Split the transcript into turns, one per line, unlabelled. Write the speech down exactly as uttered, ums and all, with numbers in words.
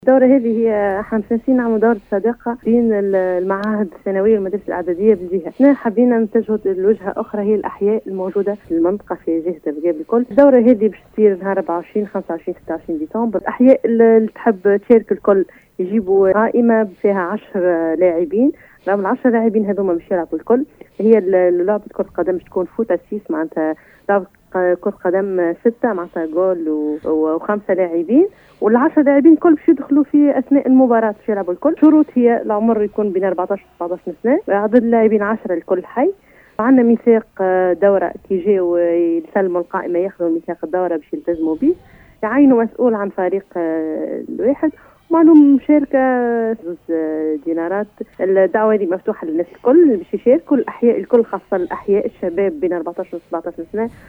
الدورة هذه هي احنا مسانسين نعمل دورة صداقة بين المعاهد الثانوية والمدارس الإعدادية بالجهة. احنا حبينا نتجه لوجهة أخرى هي الأحياء الموجودة في المنطقة في جهة بقاب الكل. الدورة هذه باش تصير نهار أربعة وعشرين خمسة وعشرين ستة وعشرين ديسمبر. الأحياء اللي تحب تشارك الكل يجيبوا قائمة فيها عشر لاعبين. راهم العشر لاعبين هذوما باش يلعبوا الكل. هي لعبة كرة قدم باش تكون فوت أسيس معناتها لعبة كرة قدم ستة معناتها جول وخمسة لاعبين، والعشر لاعبين كل باش يدخلوا في اثناء المباراه باش يلعبوا الكل. شروط هي العمر يكون بين أربعطاش و سبعطاش سنه، عدد اللاعبين عشرة الكل حي. عندنا ميثاق دوره كي جاوا يسلموا القائمه ياخذوا ميثاق الدوره باش يلتزموا به، يعينوا مسؤول عن فريق الواحد معلوم مشاركة زوز دينارات. الدعوة دي مفتوحة للناس الكل باش يشاركوا، الأحياء الكل خاصة الأحياء الشباب بين أربعطاش و سبعطاش سنة